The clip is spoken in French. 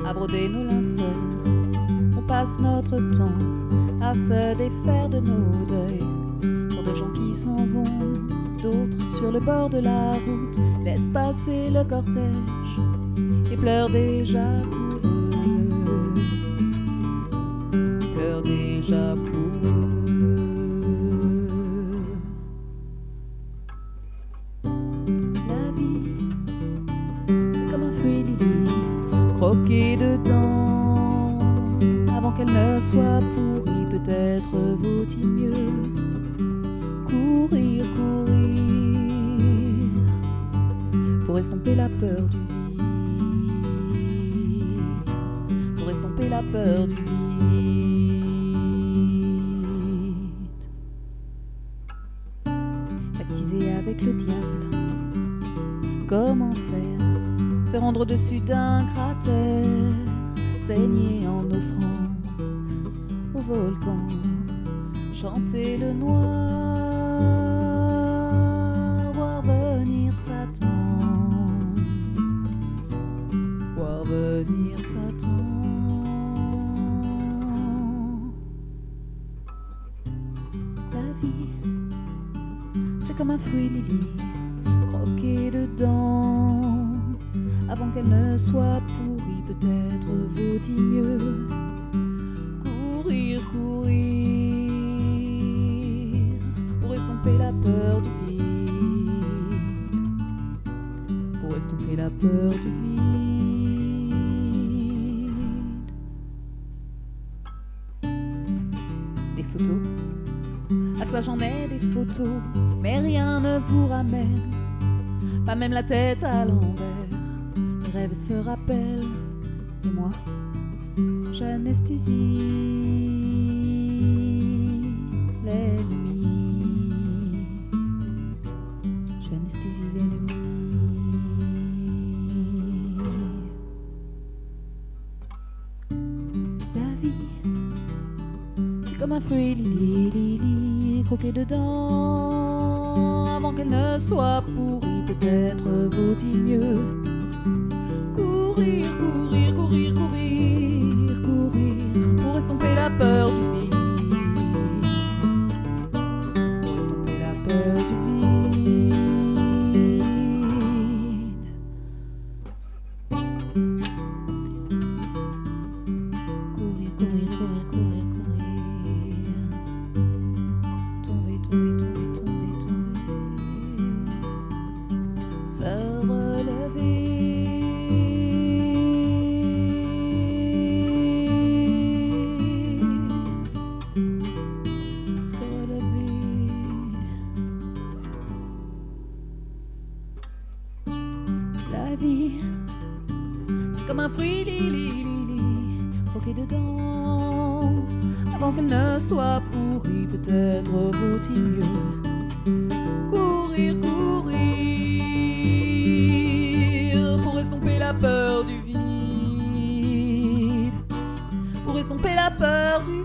à broder nos linceuls. On passe notre temps à se défaire de nos deuils. Pour de gens qui s'en vont, d'autres sur le bord de la route laissent passer le cortège et pleurent déjà pour eux. Pleurent déjà pour eux. La vie, c'est comme un fruit lili, croquer dedans avant qu'elle ne soit pourrie. Peut-être vaut-il mieux courir, courir pour estomper la peur du vide, pour estomper la peur du vide. Pactiser avec le diable, comment faire? Se rendre au-dessus d'un cratère, saigner en offrant au volcan, chanter le noir, voir venir Satan, voir venir Satan. La vie, c'est comme un fruit lili, croquer dedans avant qu'elle ne soit pourrie. Peut-être vaut-il mieux courir, courir pour estomper la peur du vide, pour estomper la peur du vide. Des photos, à ça j'en ai des photos, mais rien ne vous ramène, pas même la tête à l'envers. Mes rêves se rappellent, et moi, j'anesthésie l'ennemi. J'anesthésie l'ennemi. La vie, c'est comme un fruit lili, lili, croquer dedans avant qu'elle ne soit pourrie. Peut-être vaut-il mieux courir, courir, courir, courir, courir pour estomper la peur du vide, pour estomper la peur du vide. Courir, courir, courir, courir, courir, tomber, tomber, tomber, tomber, tomber, se relever. La vie, c'est comme un fruit lili, lili, croquer dedans avant qu'elle ne soit pourrie. Peut-être vaut-il mieux courir, courir pour estomper la peur du vide, pour estomper la peur du